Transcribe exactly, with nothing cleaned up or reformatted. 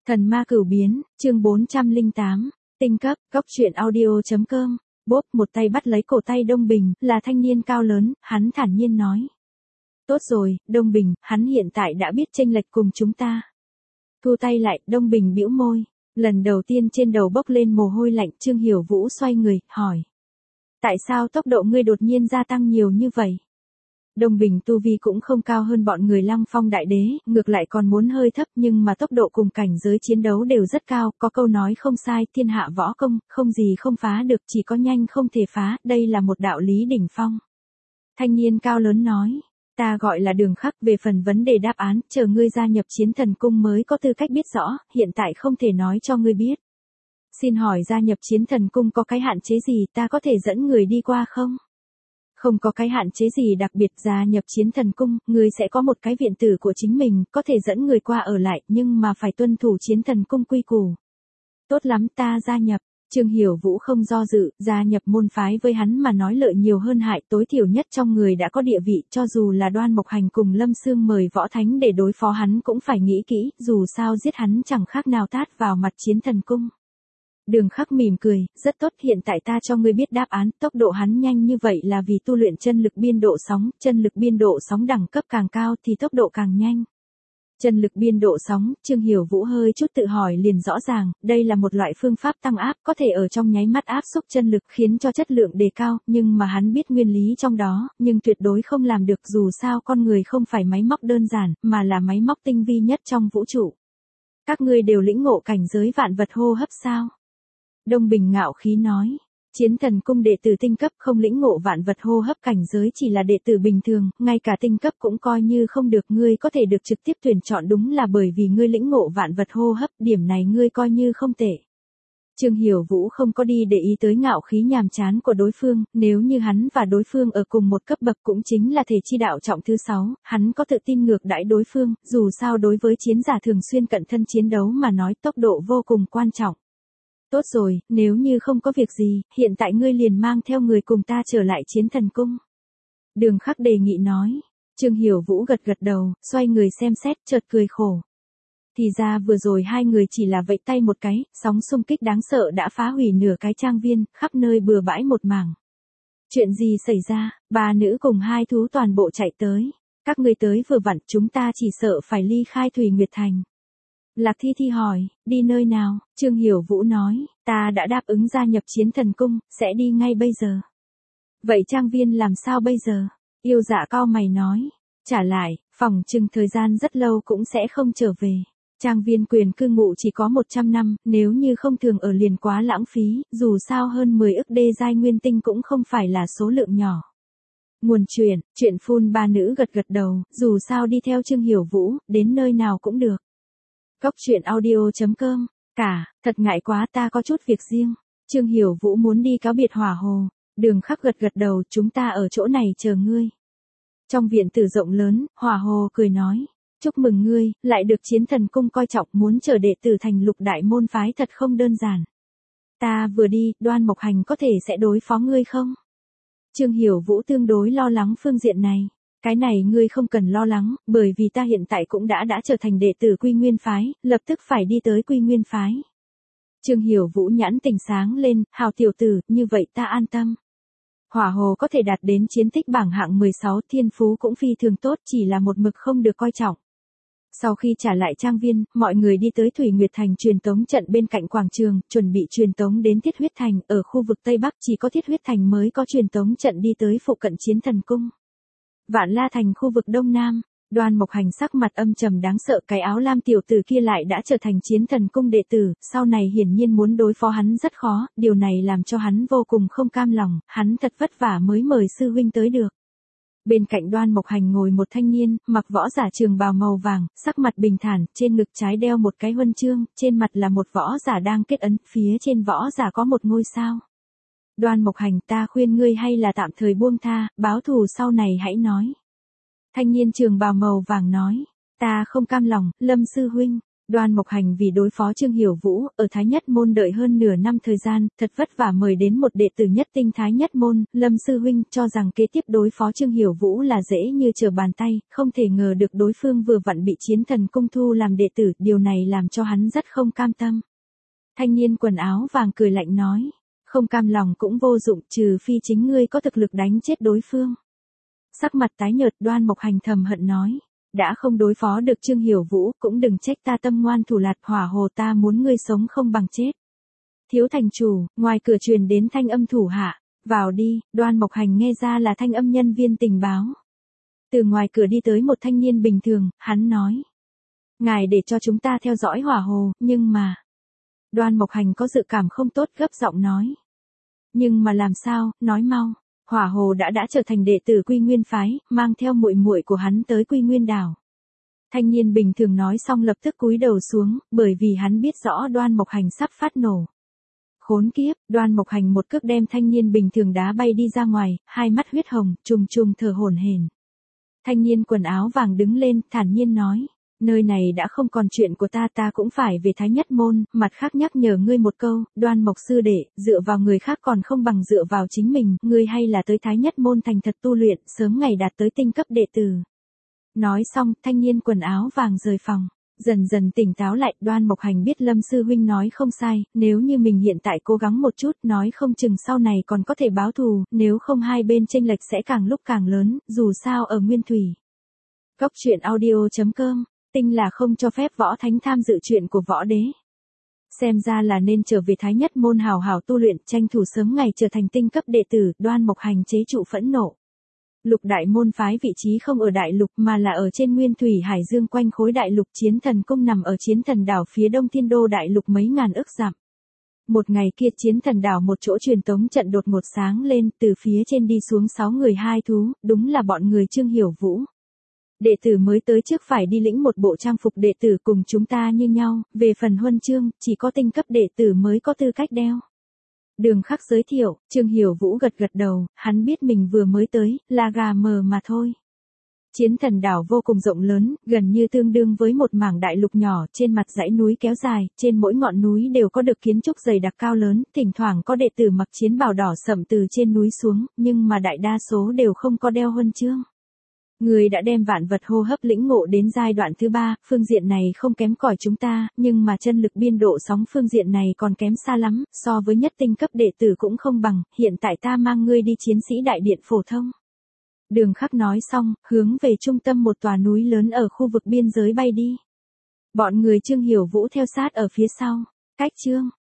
Thần ma cửu biến, chương bốn trăm lẻ tám, tinh cấp, góc truyện audio.com, bốp một tay bắt lấy cổ tay Đông Bình, là thanh niên cao lớn, hắn thản nhiên nói. Tốt rồi, Đông Bình, hắn hiện tại đã biết chênh lệch cùng chúng ta. Thu tay lại, Đông Bình bĩu môi, lần đầu tiên trên đầu bốc lên mồ hôi lạnh, Trương Hiểu Vũ xoay người, hỏi. Tại sao tốc độ ngươi đột nhiên gia tăng nhiều như vậy? Đông Bình tu vi cũng không cao hơn bọn người Lăng Phong đại đế, ngược lại còn muốn hơi thấp nhưng mà tốc độ cùng cảnh giới chiến đấu đều rất cao, có câu nói không sai, thiên hạ võ công, không gì không phá được, chỉ có nhanh không thể phá, đây là một đạo lý đỉnh phong. Thanh niên cao lớn nói, ta gọi là Đường Khắc, về phần vấn đề đáp án, chờ ngươi gia nhập Chiến Thần Cung mới có tư cách biết rõ, hiện tại không thể nói cho ngươi biết. Xin hỏi gia nhập Chiến Thần Cung có cái hạn chế gì, ta có thể dẫn người đi qua không? Không có cái hạn chế gì đặc biệt, gia nhập Chiến Thần Cung, người sẽ có một cái viện tử của chính mình, có thể dẫn người qua ở lại, nhưng mà phải tuân thủ Chiến Thần Cung quy củ. Tốt lắm, ta gia nhập. Trương Hiểu Vũ không do dự, gia nhập môn phái với hắn mà nói lợi nhiều hơn hại, tối thiểu nhất trong người đã có địa vị, cho dù là Đoan Mộc Hành cùng Lâm Sương mời võ thánh để đối phó hắn cũng phải nghĩ kỹ, dù sao giết hắn chẳng khác nào tát vào mặt Chiến Thần Cung. Đường Khắc mỉm cười, rất tốt, hiện tại ta cho ngươi biết đáp án, tốc độ hắn nhanh như vậy là vì tu luyện chân lực biên độ sóng, chân lực biên độ sóng đẳng cấp càng cao thì tốc độ càng nhanh. Chân lực biên độ sóng, Trương Hiểu Vũ hơi chút tự hỏi liền rõ ràng, đây là một loại phương pháp tăng áp, có thể ở trong nháy mắt áp xúc chân lực khiến cho chất lượng đề cao, nhưng mà hắn biết nguyên lý trong đó, nhưng tuyệt đối không làm được, dù sao con người không phải máy móc đơn giản, mà là máy móc tinh vi nhất trong vũ trụ. Các ngươi đều lĩnh ngộ cảnh giới vạn vật hô hấp sao? Đông Bình ngạo khí nói, Chiến Thần Cung đệ tử tinh cấp không lĩnh ngộ vạn vật hô hấp cảnh giới chỉ là đệ tử bình thường, ngay cả tinh cấp cũng coi như không được, ngươi có thể được trực tiếp tuyển chọn đúng là bởi vì ngươi lĩnh ngộ vạn vật hô hấp, điểm này ngươi coi như không tệ. Trương Hiểu Vũ không có đi để ý tới ngạo khí nhàm chán của đối phương, nếu như hắn và đối phương ở cùng một cấp bậc cũng chính là thể chi đạo trọng thứ sáu, hắn có tự tin ngược đãi đối phương, dù sao đối với chiến giả thường xuyên cận thân chiến đấu mà nói tốc độ vô cùng quan trọng. Tốt rồi, nếu như không có việc gì, hiện tại ngươi liền mang theo người cùng ta trở lại Chiến Thần Cung. Đường Khắc đề nghị nói. Trương Hiểu Vũ gật gật đầu, xoay người xem xét, chợt cười khổ. Thì ra vừa rồi hai người chỉ là vẫy tay một cái, sóng xung kích đáng sợ đã phá hủy nửa cái trang viên, khắp nơi bừa bãi một mảng. Chuyện gì xảy ra, ba nữ cùng hai thú toàn bộ chạy tới. Các ngươi tới vừa vặn, chúng ta chỉ sợ phải ly khai Thủy Nguyệt Thành. Lạc Thi Thi hỏi, đi nơi nào? Trương Hiểu Vũ nói, ta đã đáp ứng gia nhập Chiến Thần Cung, sẽ đi ngay bây giờ. Vậy trang viên làm sao bây giờ? Yêu Dạ cau mày nói, trả lại, phòng chừng thời gian rất lâu cũng sẽ không trở về. Trang viên quyền cư ngụ chỉ có một trăm năm, nếu như không thường ở liền quá lãng phí, dù sao hơn mười ức đê giai nguyên tinh cũng không phải là số lượng nhỏ. Nguồn chuyện, chuyện phun ba nữ gật gật đầu, dù sao đi theo Trương Hiểu Vũ, đến nơi nào cũng được. Góc truyện audio.com, cả, thật ngại quá, ta có chút việc riêng. Trương Hiểu Vũ muốn đi cáo biệt Hỏa Hồ. Đường Khắc gật gật đầu, chúng ta ở chỗ này chờ ngươi. Trong viện tử rộng lớn, Hỏa Hồ cười nói, chúc mừng ngươi, lại được Chiến Thần Cung coi trọng, muốn chờ đệ tử thành lục đại môn phái thật không đơn giản. Ta vừa đi, Đoan Mộc Hành có thể sẽ đối phó ngươi không? Trương Hiểu Vũ tương đối lo lắng phương diện này. Cái này ngươi không cần lo lắng, bởi vì ta hiện tại cũng đã đã trở thành đệ tử Quy Nguyên Phái, lập tức phải đi tới Quy Nguyên Phái. Trương Hiểu Vũ nhãn tình sáng lên, hào tiểu tử, như vậy ta an tâm. Hỏa Hồ có thể đạt đến chiến tích bảng hạng mười sáu, thiên phú cũng phi thường tốt, chỉ là một mực không được coi trọng. Sau khi trả lại trang viên, mọi người đi tới Thủy Nguyệt Thành truyền tống trận bên cạnh quảng trường, chuẩn bị truyền tống đến Thiết Huyết Thành, ở khu vực Tây Bắc chỉ có Thiết Huyết Thành mới có truyền tống trận đi tới phụ cận Chiến Thần Cung. Vạn La Thành khu vực Đông Nam, Đoan Mộc Hành sắc mặt âm trầm đáng sợ, cái áo lam tiểu tử kia lại đã trở thành Chiến Thần Cung đệ tử, sau này hiển nhiên muốn đối phó hắn rất khó, điều này làm cho hắn vô cùng không cam lòng, hắn thật vất vả mới mời sư huynh tới được. Bên cạnh Đoan Mộc Hành ngồi một thanh niên, mặc võ giả trường bào màu vàng, sắc mặt bình thản, trên ngực trái đeo một cái huân chương, trên mặt là một võ giả đang kết ấn, phía trên võ giả có một ngôi sao. Đoan Mộc Hành, ta khuyên ngươi hay là tạm thời buông tha, báo thù sau này hãy nói. Thanh niên trường bào màu vàng nói, ta không cam lòng, Lâm sư huynh. Đoan Mộc Hành vì đối phó Trương Hiểu Vũ, ở Thái Nhất Môn đợi hơn nửa năm thời gian, thật vất vả mời đến một đệ tử nhất tinh Thái Nhất Môn, Lâm Sư Huynh, cho rằng kế tiếp đối phó Trương Hiểu Vũ là dễ như trở bàn tay, không thể ngờ được đối phương vừa vặn bị Chiến Thần Cung thu làm đệ tử, điều này làm cho hắn rất không cam tâm. Thanh niên quần áo vàng cười lạnh nói, không cam lòng cũng vô dụng, trừ phi chính ngươi có thực lực đánh chết đối phương. Sắc mặt tái nhợt, Đoan Mộc Hành thầm hận nói, đã không đối phó được Trương Hiểu Vũ, cũng đừng trách ta tâm ngoan thủ lạt, hỏa hồ ta muốn ngươi sống không bằng chết. Thiếu thành chủ, ngoài cửa truyền đến thanh âm thủ hạ, vào đi. Đoan Mộc Hành nghe ra là thanh âm nhân viên tình báo. Từ ngoài cửa đi tới một thanh niên bình thường, hắn nói, ngài để cho chúng ta theo dõi hỏa hồ, nhưng mà... Đoan Mộc Hành có dự cảm không tốt, gấp giọng nói. Nhưng mà làm sao, nói mau. Hỏa hồ đã đã trở thành đệ tử Quy Nguyên phái, mang theo muội muội của hắn tới Quy Nguyên đảo. Thanh niên bình thường nói xong lập tức cúi đầu xuống, bởi vì hắn biết rõ Đoan Mộc Hành sắp phát nổ. Khốn kiếp, Đoan Mộc Hành một cước đem thanh niên bình thường đá bay đi ra ngoài, hai mắt huyết hồng, trùng trùng thở hổn hển. Thanh niên quần áo vàng đứng lên, thản nhiên nói, nơi này đã không còn chuyện của ta, ta cũng phải về Thái Nhất Môn, mặt khác nhắc nhở ngươi một câu, Đoan Mộc sư đệ, dựa vào người khác còn không bằng dựa vào chính mình, ngươi hay là tới Thái Nhất Môn thành thật tu luyện, sớm ngày đạt tới tinh cấp đệ tử. Nói xong, thanh niên quần áo vàng rời phòng, dần dần tỉnh táo lại, Đoan Mộc Hành biết Lâm sư huynh nói không sai, nếu như mình hiện tại cố gắng một chút, nói không chừng sau này còn có thể báo thù, nếu không hai bên chênh lệch sẽ càng lúc càng lớn, dù sao ở Nguyên Thủy. Góc truyện audio chấm com, tinh là không cho phép võ thánh tham dự chuyện của võ đế. Xem ra là nên trở về Thái Nhất Môn hào hào tu luyện, tranh thủ sớm ngày trở thành tinh cấp đệ tử. Đoan Mộc Hành chế trụ phẫn nộ. Lục đại môn phái vị trí không ở đại lục mà là ở trên Nguyên Thủy Hải Dương, quanh khối đại lục. Chiến Thần Cung nằm ở Chiến Thần đảo phía đông thiên đô đại lục mấy ngàn ức dặm. Một ngày kia Chiến Thần đảo một chỗ truyền tống trận đột ngột sáng lên, từ phía trên đi xuống sáu người hai thú, đúng là bọn người Trương Hiểu Vũ. Đệ tử mới tới trước phải đi lĩnh một bộ trang phục đệ tử cùng chúng ta như nhau, về phần huân chương, chỉ có tinh cấp đệ tử mới có tư cách đeo. Đường Khắc giới thiệu, Trương Hiểu Vũ gật gật đầu, hắn biết mình vừa mới tới, là gà mờ mà thôi. Chiến Thần đảo vô cùng rộng lớn, gần như tương đương với một mảng đại lục nhỏ, trên mặt dãy núi kéo dài, trên mỗi ngọn núi đều có được kiến trúc dày đặc cao lớn, thỉnh thoảng có đệ tử mặc chiến bào đỏ sẫm từ trên núi xuống, nhưng mà đại đa số đều không có đeo huân chương. Người đã đem vạn vật hô hấp lĩnh ngộ đến giai đoạn thứ ba, phương diện này không kém cỏi chúng ta, nhưng mà chân lực biên độ sóng phương diện này còn kém xa lắm, so với nhất tinh cấp đệ tử cũng không bằng, hiện tại ta mang ngươi đi chiến sĩ đại điện phổ thông. Đường Khắc nói xong, hướng về trung tâm một tòa núi lớn ở khu vực biên giới bay đi. Bọn người Trương Hiểu Vũ theo sát ở phía sau. Cách chương